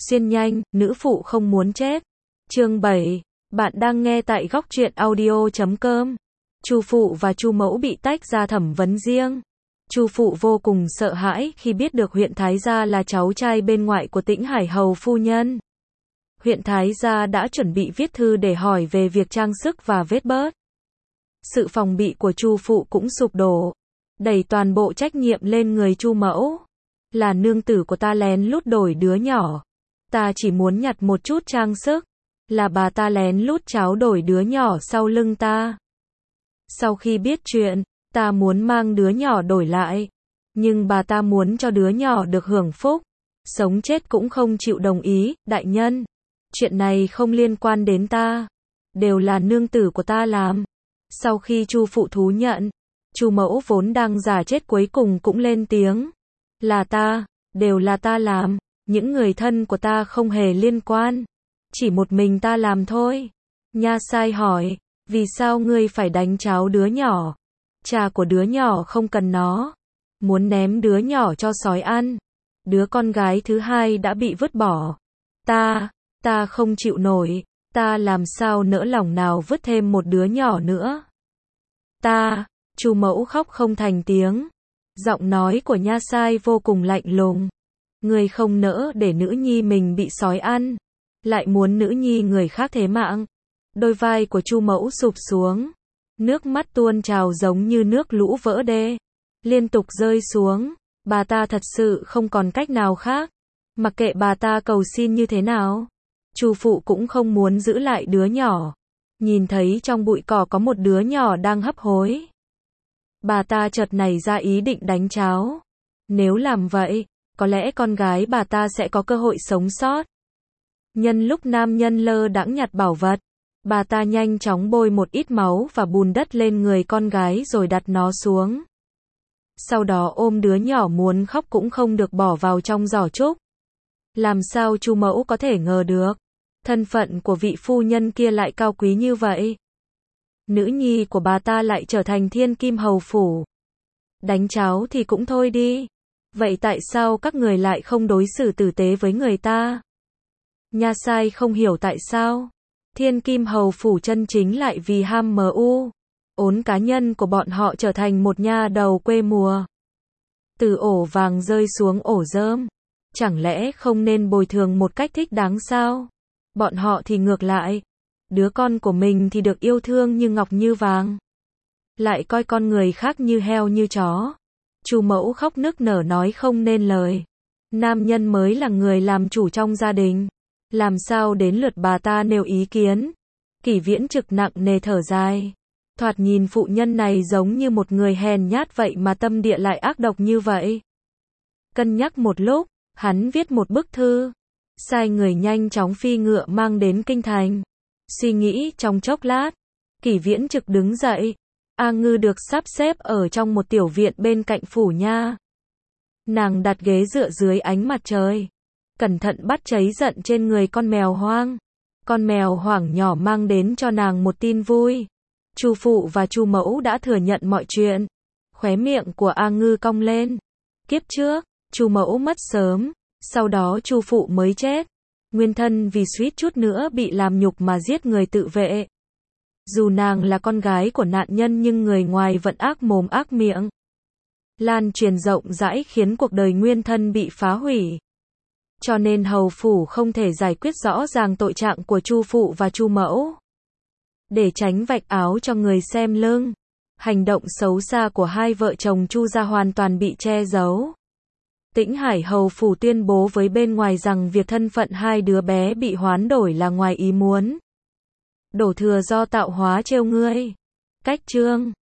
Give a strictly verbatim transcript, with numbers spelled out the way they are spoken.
Xuyên nhanh, nữ phụ không muốn chết. Chương bảy. Bạn đang nghe tại góc truyện audio chấm com. Chu phụ và Chu mẫu bị tách ra thẩm vấn riêng. Chu phụ vô cùng sợ hãi khi biết được huyện Thái gia là cháu trai bên ngoại của Tĩnh Hải hầu phu nhân. Huyện Thái gia đã chuẩn bị viết thư để hỏi về việc trang sức và vết bớt. Sự phòng bị của Chu phụ cũng sụp đổ, đẩy toàn bộ trách nhiệm lên người Chu mẫu. Là nương tử của ta lén lút đổi đứa nhỏ. Ta chỉ muốn nhặt một chút trang sức. Là bà ta lén lút tráo đổi đứa nhỏ sau lưng ta. Sau khi biết chuyện, ta muốn mang đứa nhỏ đổi lại. Nhưng bà ta muốn cho đứa nhỏ được hưởng phúc. Sống chết cũng không chịu đồng ý, đại nhân. Chuyện này không liên quan đến ta. Đều là nương tử của ta làm. Sau khi Chu phụ thú nhận, Chu mẫu vốn đang giả chết cuối cùng cũng lên tiếng. Là ta, đều là ta làm. Những người thân của ta không hề liên quan. Chỉ một mình ta làm thôi. Nha sai hỏi, vì sao ngươi phải đánh cháu đứa nhỏ? Cha của đứa nhỏ không cần nó. Muốn ném đứa nhỏ cho sói ăn. Đứa con gái thứ hai đã bị vứt bỏ. Ta, ta không chịu nổi. Ta làm sao nỡ lòng nào vứt thêm một đứa nhỏ nữa. Ta, Chu mẫu khóc không thành tiếng. Giọng nói của nha sai vô cùng lạnh lùng. Ngươi không nỡ để nữ nhi mình bị sói ăn. Lại muốn nữ nhi người khác thế mạng. Đôi vai của Chu mẫu sụp xuống. Nước mắt tuôn trào giống như nước lũ vỡ đê. Liên tục rơi xuống. Bà ta thật sự không còn cách nào khác. Mặc kệ bà ta cầu xin như thế nào. Chu phụ cũng không muốn giữ lại đứa nhỏ. Nhìn thấy trong bụi cỏ có một đứa nhỏ đang hấp hối. Bà ta chợt nảy ra ý định đánh cháu. Nếu làm vậy, có lẽ con gái bà ta sẽ có cơ hội sống sót. Nhân lúc nam nhân lơ đãng nhặt bảo vật, bà ta nhanh chóng bôi một ít máu và bùn đất lên người con gái rồi đặt nó xuống. Sau đó ôm đứa nhỏ muốn khóc cũng không được bỏ vào trong giỏ trúc. Làm sao Chu mẫu có thể ngờ được, thân phận của vị phu nhân kia lại cao quý như vậy. Nữ nhi của bà ta lại trở thành thiên kim hầu phủ. Đánh cháu thì cũng thôi đi. Vậy tại sao các người lại không đối xử tử tế với người ta? Nha sai không hiểu tại sao. Thiên kim hầu phủ chân chính lại vì ham mưu ốn cá nhân của bọn họ trở thành một nha đầu quê mùa. Từ ổ vàng rơi xuống ổ rơm. Chẳng lẽ không nên bồi thường một cách thích đáng sao? Bọn họ thì ngược lại. Đứa con của mình thì được yêu thương như ngọc như vàng. Lại coi con người khác như heo như chó. Chu mẫu khóc nức nở nói không nên lời. Nam nhân mới là người làm chủ trong gia đình. Làm sao đến lượt bà ta nêu ý kiến. Kỷ Viễn Trực nặng nề thở dài. Thoạt nhìn phụ nhân này giống như một người hèn nhát vậy mà tâm địa lại ác độc như vậy. Cân nhắc một lúc, hắn viết một bức thư. Sai người nhanh chóng phi ngựa mang đến kinh thành. Suy nghĩ trong chốc lát, Kỷ Viễn Trực đứng dậy. A Ngư được sắp xếp ở trong một tiểu viện bên cạnh phủ nha. Nàng đặt ghế dựa dưới ánh mặt trời. Cẩn thận bắt cháy giận trên người con mèo hoang. Con mèo hoang nhỏ mang đến cho nàng một tin vui. Chu phụ và Chu mẫu đã thừa nhận mọi chuyện. Khóe miệng của A Ngư cong lên. Kiếp trước, Chu mẫu mất sớm, sau đó Chu phụ mới chết. Nguyên thân vì suýt chút nữa bị làm nhục mà giết người tự vệ. Dù nàng là con gái của nạn nhân nhưng người ngoài vẫn ác mồm ác miệng. Lan truyền rộng rãi khiến cuộc đời nguyên thân bị phá hủy. Cho nên hầu phủ không thể giải quyết rõ ràng tội trạng của Chu phụ và Chu mẫu. Để tránh vạch áo cho người xem lưng, hành động xấu xa của hai vợ chồng Chu gia hoàn toàn bị che giấu. Tĩnh Hải hầu phủ tuyên bố với bên ngoài rằng việc thân phận hai đứa bé bị hoán đổi là ngoài ý muốn. Đổ thừa do tạo hóa trêu ngươi. Cách chương